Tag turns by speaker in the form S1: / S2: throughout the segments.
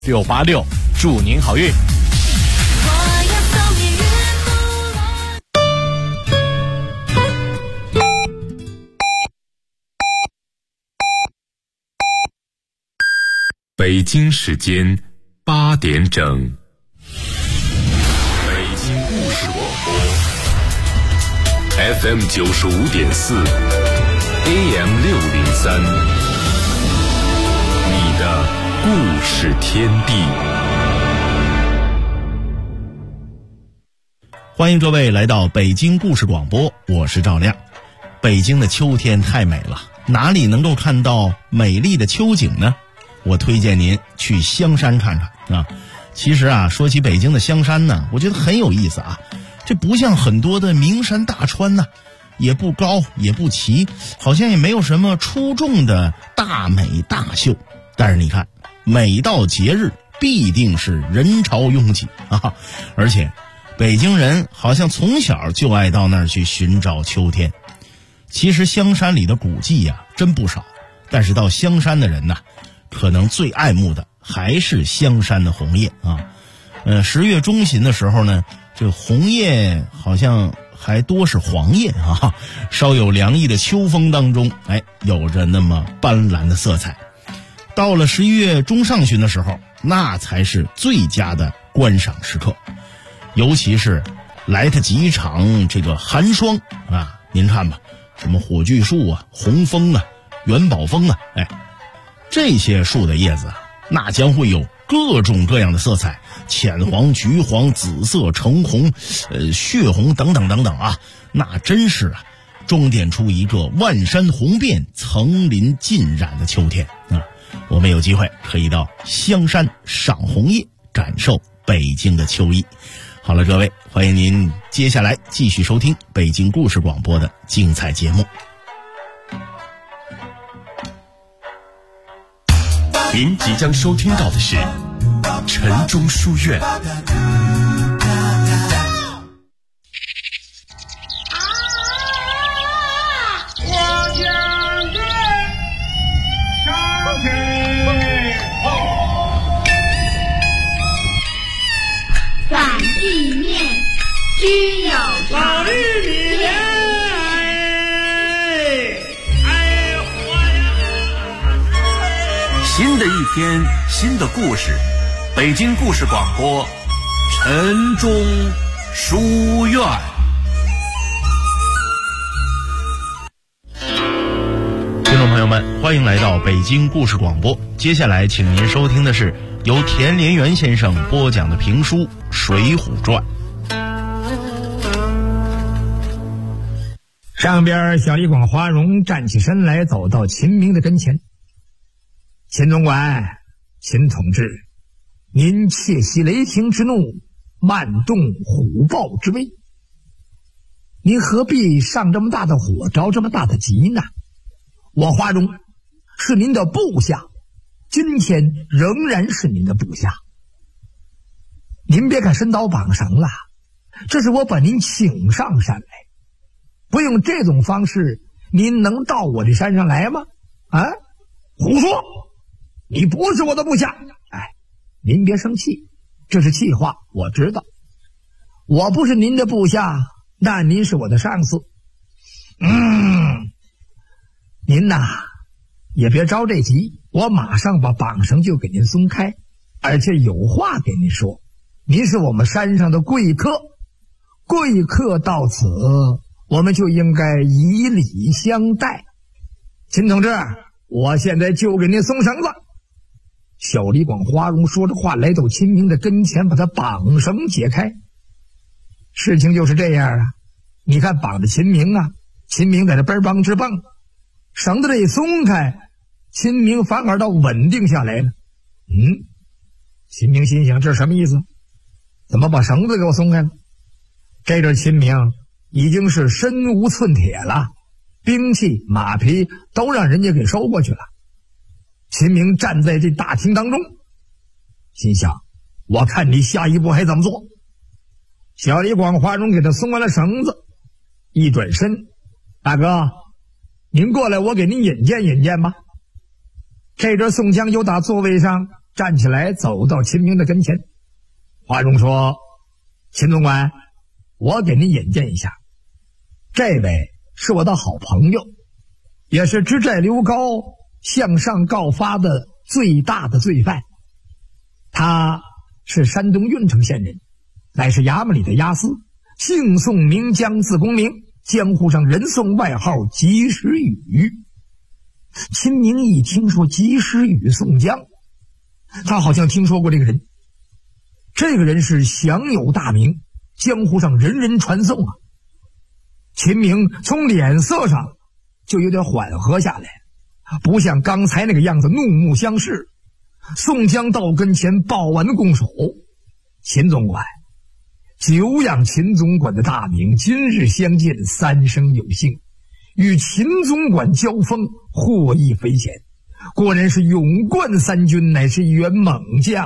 S1: 686，祝您好运。
S2: 北京时间8点整，北京故事广播 FM 95.4 AM 603，你的故事天地。
S3: 欢迎各位来到北京故事广播，我是赵亮。北京的秋天太美了，哪里能够看到美丽的秋景呢？我推荐您去香山看看啊。其实啊，说起北京的香山呢，我觉得很有意思啊。这不像很多的名山大川呢，也不高也不齐，好像也没有什么出众的大美大秀。但是你看，每到节日必定是人潮拥挤啊，而且北京人好像从小就爱到那儿去寻找秋天。其实香山里的古迹呀，真不少，但是到香山的人呢，可能最爱慕的还是香山的红叶啊。10月中旬的时候呢，这个红叶好像还多是黄叶啊，稍有凉意的秋风当中，有着那么斑斓的色彩。到了11月中上旬的时候，那才是最佳的观赏时刻，尤其是来得及一场这个寒霜啊，您看吧，什么火炬树啊、红枫啊、元宝枫啊，这些树的叶子啊，那将会有各种各样的色彩，浅黄、橘黄、紫色、橙红、血红等等等等啊，那真是啊，装点出一个万山红遍、层林尽染的秋天啊！我们有机会可以到香山赏红叶，感受北京的秋意。好了，各位，欢迎您接下来继续收听北京故事广播的精彩节目。
S2: 您即将收听到的是城中书院。
S4: 反地面须有
S5: 法律里面
S6: 新的一天，新的故事，北京故事广播，城中书院。
S3: 听众朋友们，欢迎来到北京故事广播。接下来请您收听的是由田连元先生播讲的评书《水浒传》。
S5: 上边小李广花荣站起身来，走到秦明的跟前。秦总管，秦同志，您窃息雷霆之怒，慢动虎豹之威，您何必上这么大的火，着这么大的急呢？我花荣是您的部下，今天仍然是您的部下。您别看伸刀绑绳了，这是我把您请上山来，不用这种方式，您能到我这山上来吗？啊，胡说！你不是我的部下。您别生气，这是气话，我知道。我不是您的部下，那您是我的上司。您呐，也别着这急，我马上把绑绳就给您松开，而且有话给您说。您是我们山上的贵客，贵客到此，我们就应该以礼相待。秦同志，我现在就给您松绳子。小李广花荣说着话，来到秦明的跟前，把他绑绳解开。事情就是这样啊，你看绑着秦明啊，秦明在这奔帮直蹦，绳子这一松开，秦明反而倒稳定下来了。秦明心想，这是什么意思？怎么把绳子给我松开了？这阵秦明已经是身无寸铁了，兵器马匹都让人家给收过去了。秦明站在这大厅当中，心想，我看你下一步还怎么做。小李广花荣给他松完了绳子，一转身，大哥，您过来，我给您引荐引荐吧。这阵宋江由打座位上站起来走到秦明的跟前。华容说：“秦总管，我给您引荐一下，这位是我的好朋友，也是知寨刘高向上告发的最大的罪犯。他是山东郓城县人，乃是衙门里的押司，姓宋名江，字公明，江湖上人送外号及时雨。”秦明一听说及时雨宋江，他好像听说过这个人。这个人是享有大名，江湖上人人传颂啊。秦明从脸色上就有点缓和下来，不像刚才那个样子怒目相视。宋江到跟前抱完拱手：“秦总管，久仰秦总管的大名，今日相见，三生有幸，与秦总管交锋，获益匪浅，果然是勇冠三军，乃是一员猛将。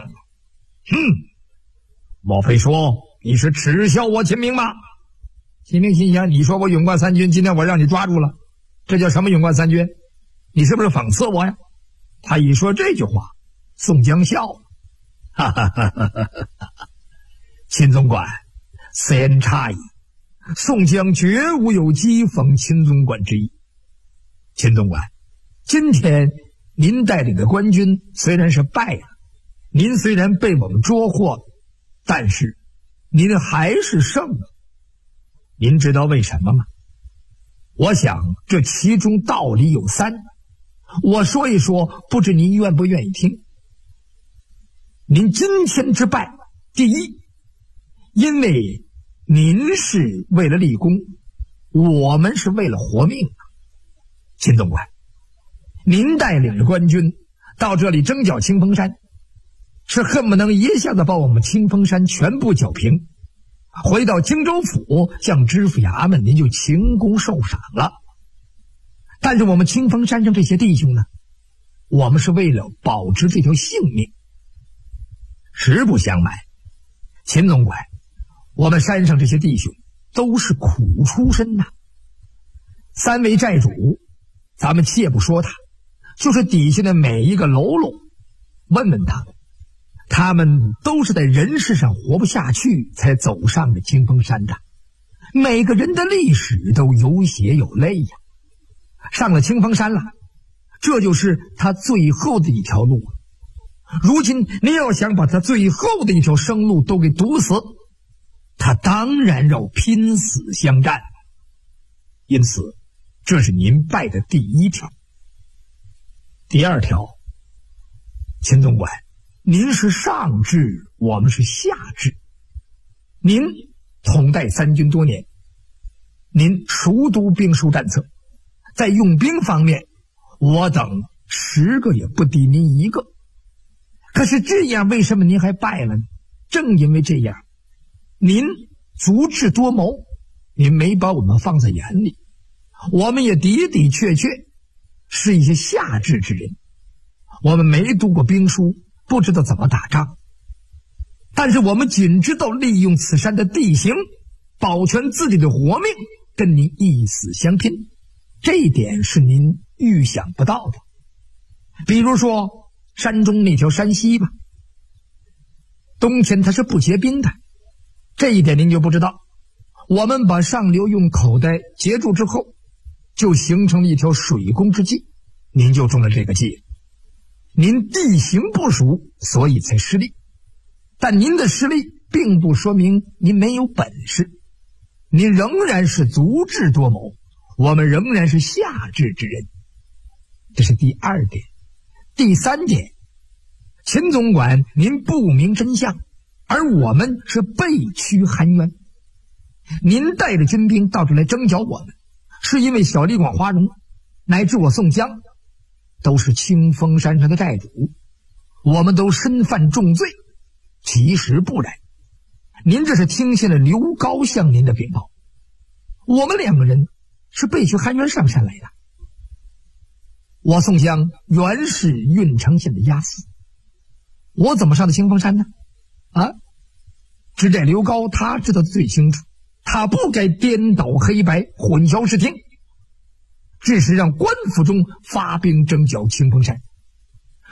S5: 莫非说你是耻笑我秦明吗？”秦明心想，你说我勇冠三军，今天我让你抓住了，这叫什么勇冠三军？你是不是讽刺我呀？他一说这句话，宋江笑了，哈哈哈哈哈哈！秦总管，此言差矣。宋江绝无有讥讽秦总管之意。秦总管，今天您带领的官军虽然是败了，您虽然被我们捉获，但是您还是胜了。您知道为什么吗？我想这其中道理有三，我说一说，不知您愿不愿意听。您今天之败，第一，因为您是为了立功，我们是为了活命。秦总管，您带领着官军到这里征剿清风山，是恨不能一下子把我们清风山全部剿平，回到荆州府向知府衙门您就请功受赏了。但是我们清风山上这些弟兄呢，我们是为了保持这条性命。实不相瞒，秦总管，我们山上这些弟兄都是苦出身呐。三位寨主，咱们切不说他，就是底下的每一个喽啰，问问他们，他们都是在人世上活不下去才走上了清风山的，每个人的历史都有血有泪呀。上了清风山了，这就是他最后的一条路。如今您要想把他最后的一条生路都给堵死，他当然要拼死相战。因此这是您败的第一条。第二条，秦总管，您是上至，我们是下至。您统带三军多年，您熟读兵书战策，在用兵方面，我等10个也不敌您一个。可是这样，为什么您还败了呢？正因为这样，您足智多谋，您没把我们放在眼里。我们也的的确确是一些下智之人，我们没读过兵书，不知道怎么打仗，但是我们仅知道利用此山的地形保全自己的活命，跟您一死相拼，这一点是您预想不到的。比如说山中那条山溪吧，冬天它是不结冰的，这一点您就不知道。我们把上流用口袋截住之后，就形成了一条水攻之计，您就中了这个计。您地形不熟，所以才失利，但您的失利并不说明您没有本事，您仍然是足智多谋，我们仍然是下智之人。这是第二点。第三点，秦总管，您不明真相，而我们是背屈含冤。您带着军兵到这来征剿我们，是因为小李广、花荣乃至我宋江都是清风山上的寨主，我们都身犯重罪。其实不然，您这是听信了刘高向您的禀报，我们2个人是背屈含冤上山来的。我宋江原是郓城县的押司，我怎么上的清风山呢？知寨刘高他知道的最清楚，他不该颠倒黑白，混淆视听，致使让官府中发兵征剿清风山。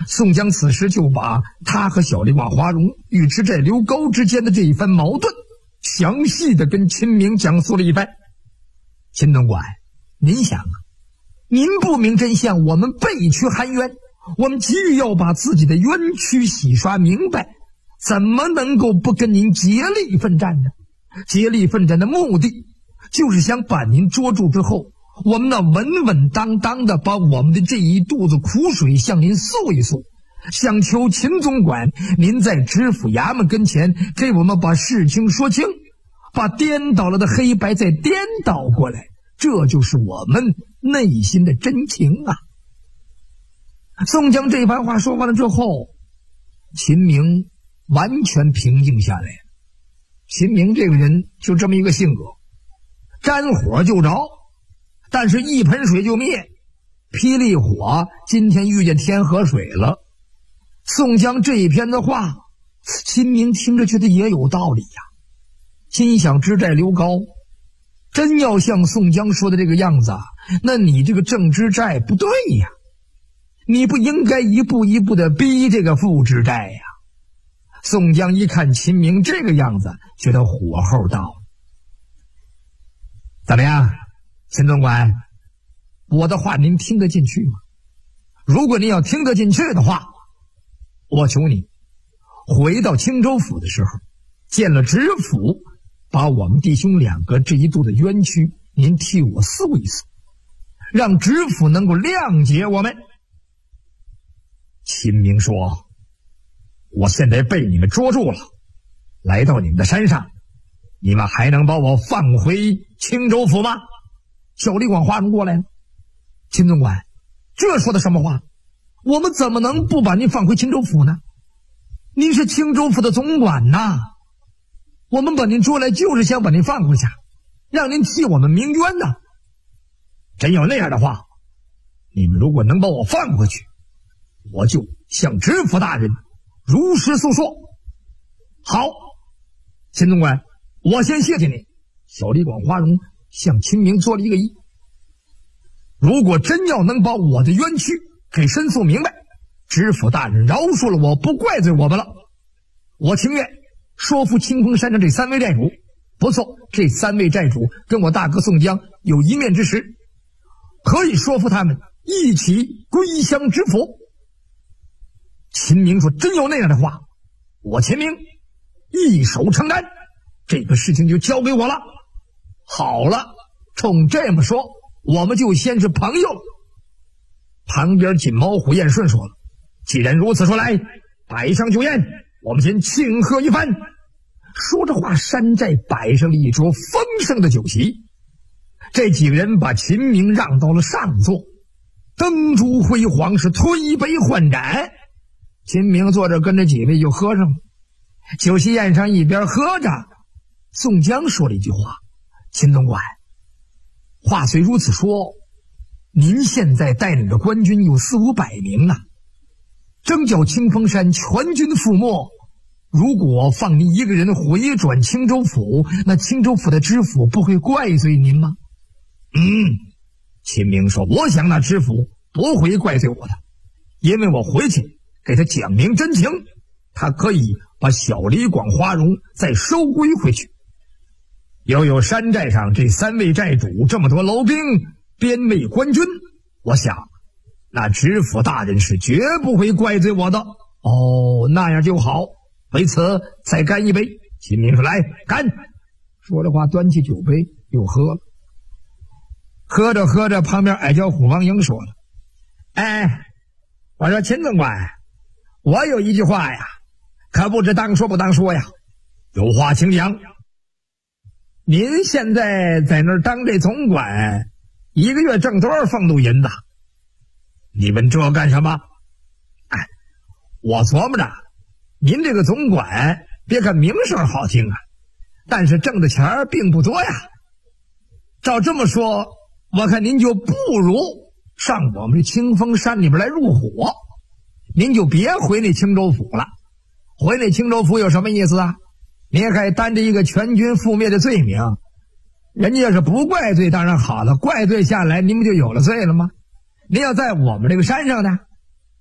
S5: 宋江此时就把他和小李广花荣、尉迟寨刘高之间的这一番矛盾详细的跟秦明讲述了一番。秦总管，您想啊，您不明真相，我们背屈含冤，我们急于要把自己的冤屈洗刷明白，怎么能够不跟您竭力奋战呢？竭力奋战的目的就是想把您捉住之后，我们那稳稳当当的把我们的这一肚子苦水向您诉一诉，想求秦总管您在知府衙门跟前给我们把事情说清，把颠倒了的黑白再颠倒过来，这就是我们内心的真情啊。宋江这番话说完了之后，秦明完全平静下来。秦明这个人就这么一个性格，沾火就着，但是一盆水就灭，霹雳火今天遇见天河水了。宋江这一篇的话，秦明听着觉得也有道理呀，心想知寨刘高真要像宋江说的这个样子，那你这个郑知寨不对呀，你不应该一步一步的逼这个副知寨呀。宋江一看秦明这个样子，觉得火候到了。怎么样，秦总管，我的话您听得进去吗？如果您要听得进去的话，我求你回到青州府的时候，见了知府，把我们弟兄两个这一肚的冤屈您替我诉一诉，让知府能够谅解我们。秦明说，我现在被你们捉住了，来到你们的山上，你们还能把我放回青州府吗？小李广花荣过来了。秦总管，这说的什么话？我们怎么能不把您放回青州府呢？您是青州府的总管呐，我们把您捉来就是想把您放回去，让您替我们鸣冤呐。真有那样的话，你们如果能把我放回去，我就向知府大人如实诉说。好，秦总管，我先谢谢你。小李广花荣向秦明做了一个揖，如果真要能把我的冤屈给申诉明白，知府大人饶恕了我，不怪罪我们了，我情愿说服清风山上这三位寨主。不错，这三位寨主跟我大哥宋江有一面之识，可以说服他们一起归降知府。秦明说，真有那样的话，我秦明一手承担，这个事情就交给我了。好了，冲这么说，我们就先是朋友了。旁边锦毛虎燕顺说了，既然如此说来，摆上酒宴，我们先庆贺一番。说着话，山寨摆上了一桌丰盛的酒席，这几个人把秦明让到了上座，灯烛辉煌，是推杯换盏。秦明坐着跟着几位就喝上了。酒席宴上一边喝着，宋江说了一句话，秦总管，话虽如此说，您现在带领的官军有400-500名啊，征剿清风山全军覆没，如果放您一个人回转青州府，那青州府的知府不会怪罪您吗？秦明说，我想那知府不会怪罪我的，因为我回去给他讲明真情，他可以把小李广花荣再收归回去。又有山寨上这3位寨主，这么多牢兵边卫官军，我想那知府大人是绝不会怪罪我的。哦，那样就好，为此再干一杯。秦明说，来干。说着话，端起酒杯又喝了。喝着喝着，旁边矮脚虎王英说了，我说秦总管，我有一句话呀，可不知当说不当说呀。有话请讲。您现在在那儿当这总管，一个月挣多少俸禄银子？你问这干什么？我琢磨着，您这个总管，别看名声好听啊，但是挣的钱并不多呀。照这么说，我看您就不如上我们这清风山里边来入伙，您就别回那青州府了。回那青州府有什么意思啊？您还担着一个全军覆灭的罪名，人家要是不怪罪当然好了，怪罪下来您不就有了罪了吗？您要在我们这个山上呢，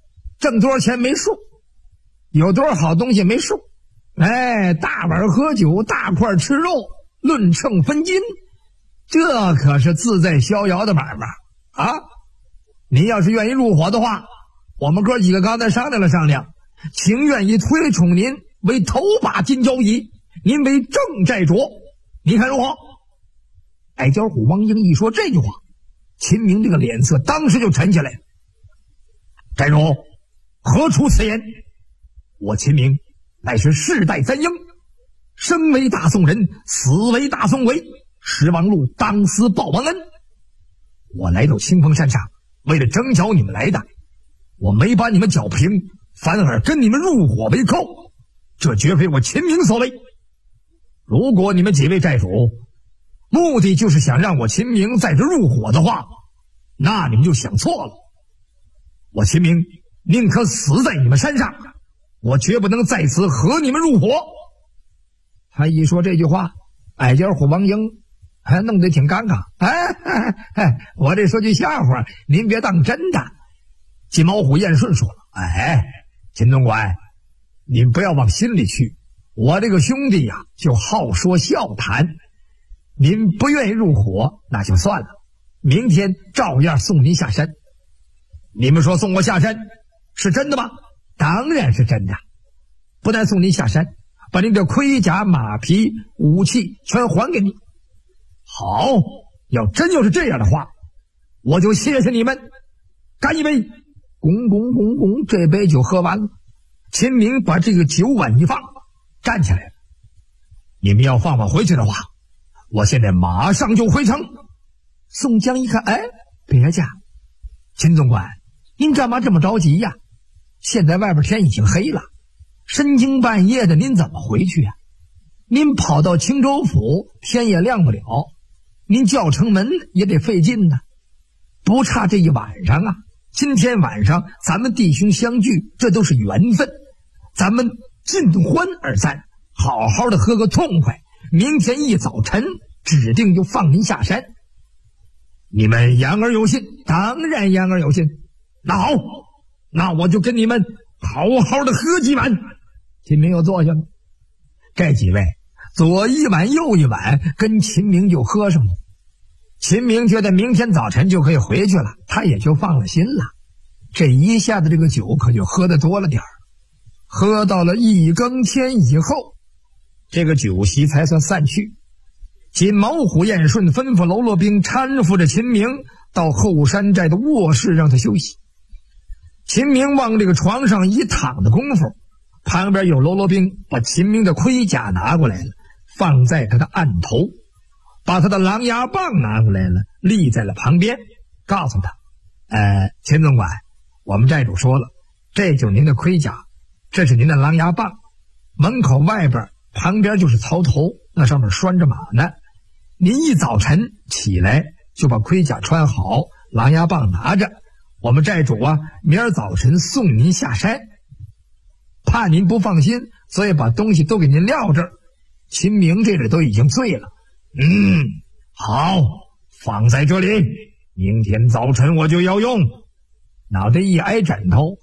S5: 挣多少钱没数，有多少好东西没数。大碗喝酒，大块吃肉，论秤分斤，这可是自在逍遥的买卖啊！您要是愿意入伙的话，我们哥几个刚才商量了商量，情愿意推崇您为头把金交椅，您为正寨主，你看如何？矮脚虎王英一说这句话，秦明这个脸色当时就沉下来。寨主，何出此言？我秦明乃是世代三英，生为大宋人，死为大宋鬼，石王禄当思报王恩。我来到清风山上，为了征剿你们来的，我没把你们剿平，反而跟你们入伙为寇，这绝非我秦明所为。如果你们几位寨主目的就是想让我秦明在这入伙的话，那你们就想错了。我秦明宁可死在你们山上，我绝不能在此和你们入伙。他一说这句话，矮脚虎王英还弄得挺尴尬。我这说句笑话，您别当真的。金毛虎燕顺说了，秦总管，您不要往心里去，我这个兄弟呀，就好说笑谈。您不愿意入伙，那就算了，明天照样送您下山。你们说送我下山是真的吗？当然是真的。不但送您下山，把您的盔甲、马匹、武器全还给你。好，要是这样的话，我就谢谢你们。干一杯！拱拱拱拱，这杯酒喝完了。秦明把这个酒碗一放，站起来了。你们要放我回去的话，我现在马上就回城。宋江一看，别介，秦总管，您干嘛这么着急呀？现在外边天已经黑了，深更半夜的，您怎么回去呀？您跑到青州府，天也亮不了，您叫城门也得费劲呢。不差这一晚上啊，今天晚上咱们弟兄相聚，这都是缘分，咱们尽欢而散，好好的喝个痛快，明天一早晨指定就放您下山。你们言而有信？当然言而有信。那好，那我就跟你们好好的喝几碗。秦明又坐下了，这几位左一碗右一碗，跟秦明就喝上了。秦明觉得明天早晨就可以回去了，他也就放了心了。这一下子这个酒可就喝得多了点儿，喝到了一更天以后，这个酒席才算散去。金毛虎燕顺吩咐喽啰兵搀扶着秦明到后山寨的卧室让他休息。秦明往这个床上一躺的功夫，旁边有喽啰兵把秦明的盔甲拿过来了，放在他的案头，把他的狼牙棒拿过来了，立在了旁边，告诉他秦总管，我们寨主说了，这就是您的盔甲，这是您的狼牙棒，门口外边旁边就是槽头，那上面拴着马呢。您一早晨起来就把盔甲穿好，狼牙棒拿着，我们寨主啊，明儿早晨送您下山。怕您不放心，所以把东西都给您撂这儿。秦明这里都已经醉了。好，放在这里，明天早晨我就要用。脑袋一挨枕头，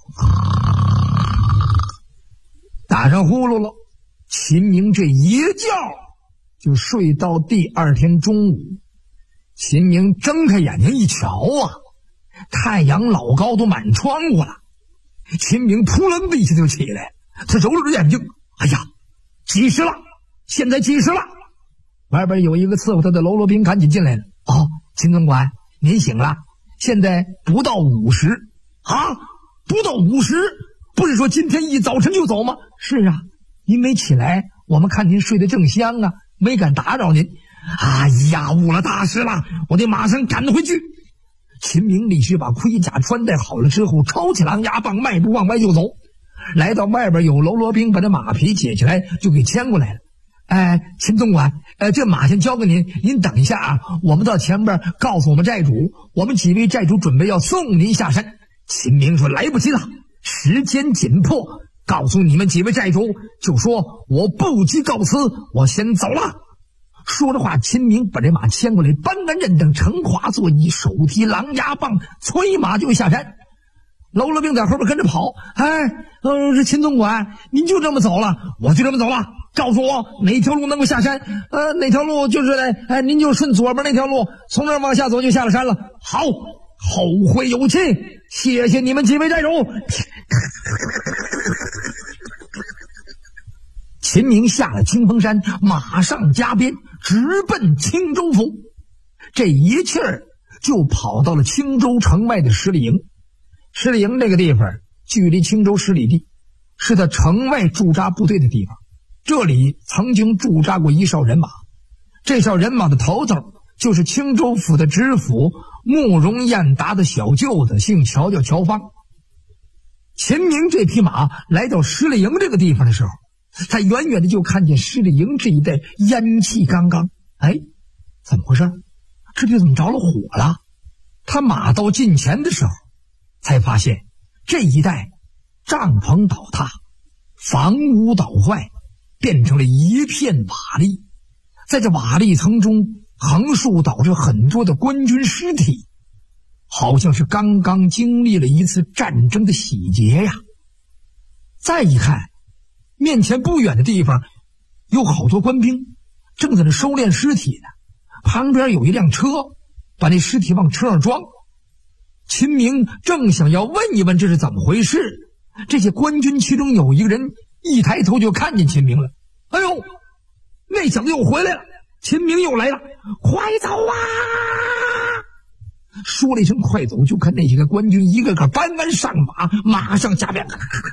S5: 打上呼噜了。秦明这一觉就睡到第二天中午。秦明睁开眼睛一瞧啊，太阳老高都满窗户了。秦明扑棱的一下就起来，他揉了揉眼睛，哎呀，几时了？现在几时了？外边有一个伺候他的喽啰兵赶紧进来了。秦总管，您醒了，现在不到50啊，不到50，不是说今天一早晨就走吗？是啊，您没起来，我们看您睡得正香啊，没敢打扰您。哎呀，误了大事了，我得马上赶回去。秦明立时把盔甲穿戴好了之后，抄起狼牙棒，迈步往外就走。来到外边有喽啰兵把这马匹解起来就给牵过来了。秦总管，这马先交给您，您等一下啊，我们到前边告诉我们寨主，我们几位寨主准备要送您下山。秦明说来不及了，时间紧迫，告诉你们几位寨主，就说我不及告辞，我先走了。说着话，秦明把这马牵过来，搬鞍认镫，乘华座椅，手提狼牙棒，催马就下山。 搂了病在后边跟着跑。这秦总管，您就这么走了？我就这么走了。告诉我哪条路能够下山？哪条路就是您就顺左边那条路，从那儿往下走就下了山了。好，后会有期，谢谢你们几位寨主。秦明下了清风山，马上加鞭，直奔青州府。这一气儿就跑到了青州城外的十里营。十里营这个地方距离青州10里地，是他城外驻扎部队的地方。这里曾经驻扎过一哨人马，这哨人马的头头就是青州府的知府慕容彦达的小舅子，姓乔，叫乔芳。秦明这匹马来到十里营这个地方的时候，他远远的就看见十里营这一带烟气刚刚。怎么回事？这里怎么着了火了？他马到近前的时候，才发现这一带帐篷倒塌，房屋倒坏，变成了一片瓦砾。在这瓦砾层中横竖倒着很多的官军尸体，好像是刚刚经历了一次战争的洗劫呀。再一看，面前不远的地方有好多官兵正在那收敛尸体呢，旁边有一辆车，把那尸体往车上装。秦明正想要问一问这是怎么回事，这些官军其中有一个人一抬头就看见秦明了。哎呦，那小子又回来了！秦明又来了，快走啊！说了一声快走，就看那几个官军一个个搬鞍上马，马上加鞭。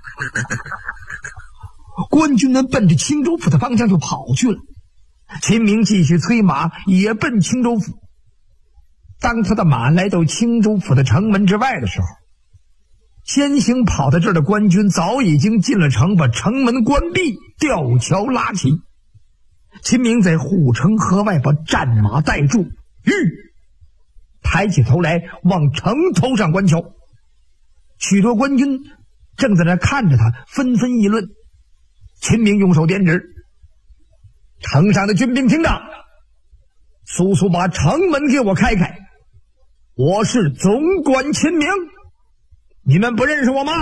S5: 官军们奔着青州府的方向就跑去了。秦明继续催马也奔青州府。当他的马来到青州府的城门之外的时候，先行跑到这儿的官军早已经进了城，把城门关闭，吊桥拉起。秦明在护城河外把战马带住，抬起头来往城头上观瞧。许多官军正在那看着他，纷纷议论。秦明用手点指，城上的军兵听着，速速把城门给我开开，我是总管秦明，你们不认识我吗？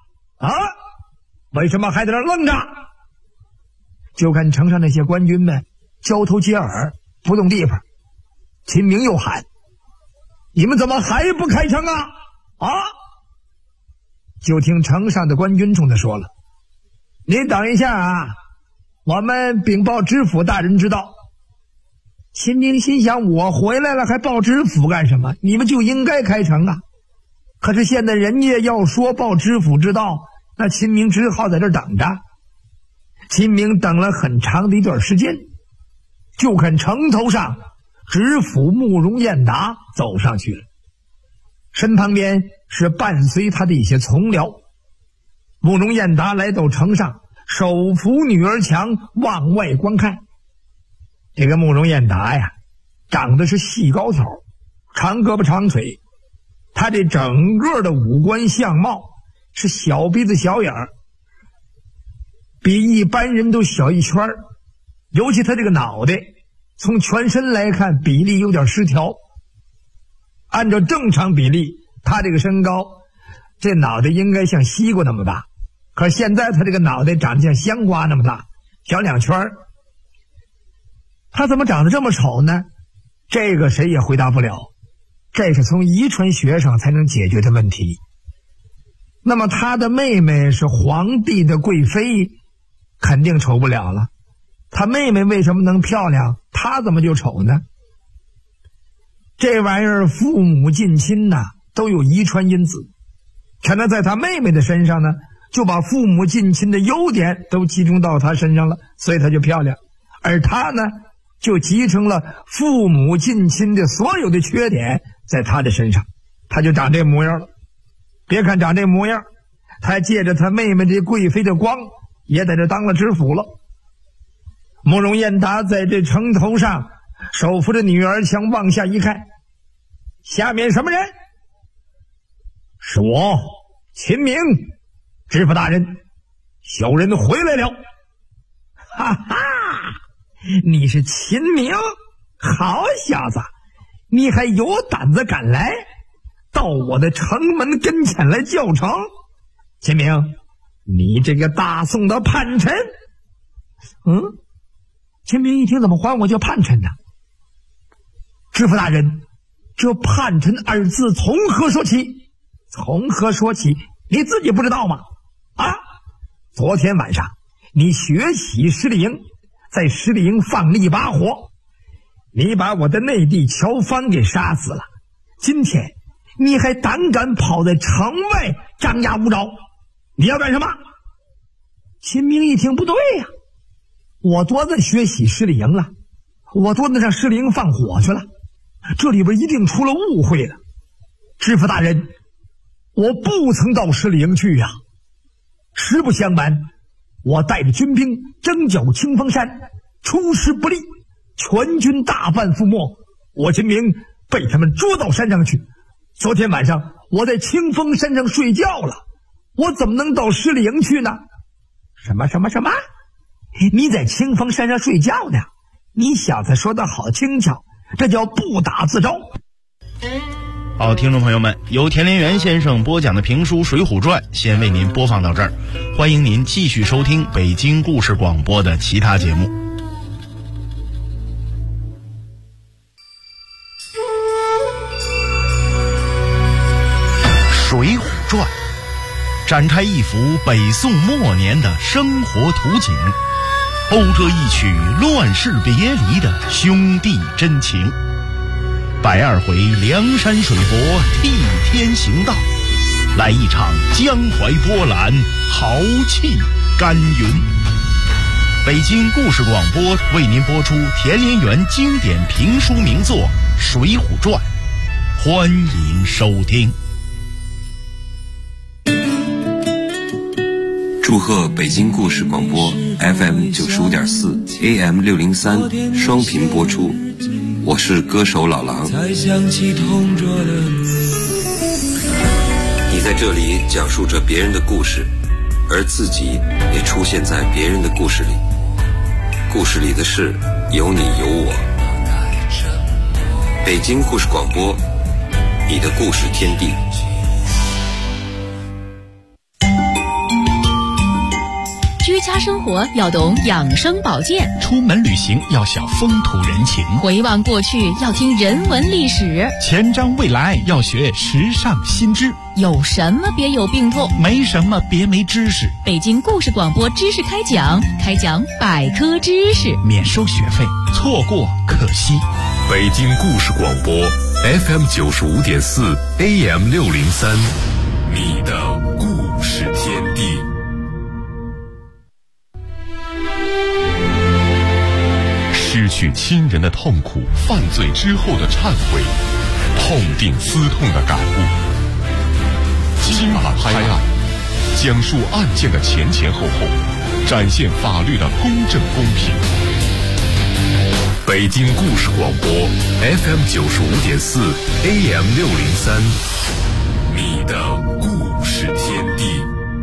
S5: 为什么还在那愣着？就看城上那些官军们交头接耳，不动地方。秦明又喊，你们怎么还不开城啊？就听城上的官军冲他说了，你等一下啊，我们禀报知府大人知道。秦明心想，我回来了还报知府干什么？你们就应该开城啊。可是现在人家要说报知府知道，那秦明只好在这儿等着。秦明等了很长的一段时间，就看城头上知府慕容彦达走上去了，身旁边是伴随他的一些从僚。慕容彦达来到城上，手扶女儿墙往外观看。这个慕容彦达呀，长得是细高挑，长胳膊长腿，他这整个的五官相貌是小鼻子小眼儿，比一般人都小一圈，尤其他这个脑袋从全身来看比例有点失调。按照正常比例，他这个身高，这脑袋应该像西瓜那么大，可是现在他这个脑袋长得像香瓜那么大，小两圈。他怎么长得这么丑呢？这个谁也回答不了，这是从遗传学上才能解决的问题。那么他的妹妹是皇帝的贵妃，肯定丑不了了。他妹妹为什么能漂亮，他怎么就丑呢？这玩意儿父母近亲呐，都有遗传因子，可能在他妹妹的身上呢，就把父母近亲的优点都集中到他身上了，所以他就漂亮。而他呢，就集成了父母近亲的所有的缺点在他的身上，他就长这模样了。别看长这模样，他还借着他妹妹这贵妃的光，也在这当了知府了。慕容彦达在这城头上手扶着女儿墙往下一看，下面什么人？是我秦明，知府大人，小人回来了。哈哈，你是秦明，好小子，你还有胆子敢来？ 到我的城门跟前来叫成。秦明，你这个大宋的叛臣！秦明一听，怎么还我叫叛臣呢？知府大人，这叛臣二字从何说起？从何说起？你自己不知道吗？昨天晚上你血洗十里营，在十里营放了一把火，你把我的内弟乔帆给杀死了。今天你还胆敢跑在城外张牙舞爪，你要干什么？秦明一听，不对呀，我多子血洗十里营了，我多子上十里营放火去了，这里边一定出了误会了。知府大人，我不曾到十里营去呀。实不相瞒，我带着军兵征剿清风山，出师不利，全军大半覆没，我秦明被他们捉到山上去。昨天晚上我在清风山上睡觉了，我怎么能到十里营去呢？什么？你在清风山上睡觉呢？你小子说的好轻巧，这叫不打自招。
S3: 好，听众朋友们，由田连元先生播讲的评书《水浒传》先为您播放到这儿，欢迎您继续收听北京故事广播的其他节目。《水浒传》展开一幅北宋末年的生活图景，讴歌一曲乱世别离的兄弟真情。120回梁山水泊替天行道，来一场江淮波澜，豪气干云。北京故事广播为您播出田连元经典评书名作《水浒传》，欢迎收听。
S7: 祝贺北京故事广播 FM 95.4 AM 603双频播出，我是歌手老狼。你在这里讲述着别人的故事，而自己也出现在别人的故事里，故事里的事有你有我。北京故事广播，你的故事天地。
S8: 居家生活要懂养生保健，
S1: 出门旅行要晓风土人情，
S8: 回望过去要听人文历史，
S1: 前瞻未来要学时尚新知。
S8: 有什么别有病痛，
S1: 没什么别没知识。
S8: 北京故事广播知识开讲百科知识，
S1: 免收学费，错过可惜。
S2: 北京故事广播 FM 95.4 AM 603，你的故事天地。失去亲人的痛苦，犯罪之后的忏悔，痛定思痛的感悟。金马拍案，讲述案件的前前后后，展现法律的公正公平。北京故事广播 FM 95.4 AM 603，你的故事天地。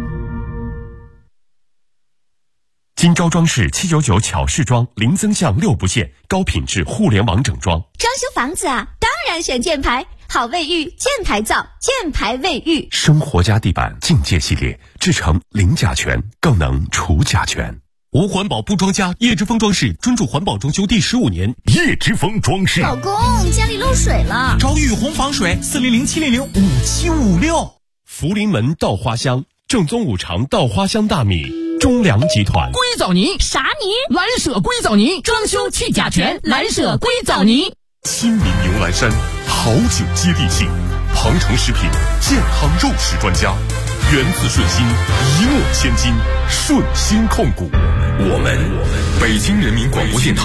S2: 金招装饰799巧饰装，零增项6不限，高品质互联网整装。
S9: 装修房子啊，当然选箭牌，好卫浴，箭牌造，箭牌卫浴。
S2: 生活家地板境界系列，制成零甲醛，更能除甲醛。无环保不装家，叶之峰装饰专注环保装修第15年。叶之峰装饰。
S9: 老公，家里漏水了。
S1: 找雨虹防水，400-700-5756。
S2: 福临门稻花香，正宗五常稻花香大米。中粮集团。
S10: 硅藻泥
S9: 啥泥？
S10: 蓝舍硅藻泥，装修去甲醛，蓝舍硅藻泥。
S2: 亲民牛栏山，好酒接地气。庞城食品健康肉食专家，源自顺心，一诺千金，顺心控股。我们北京人民广播电台。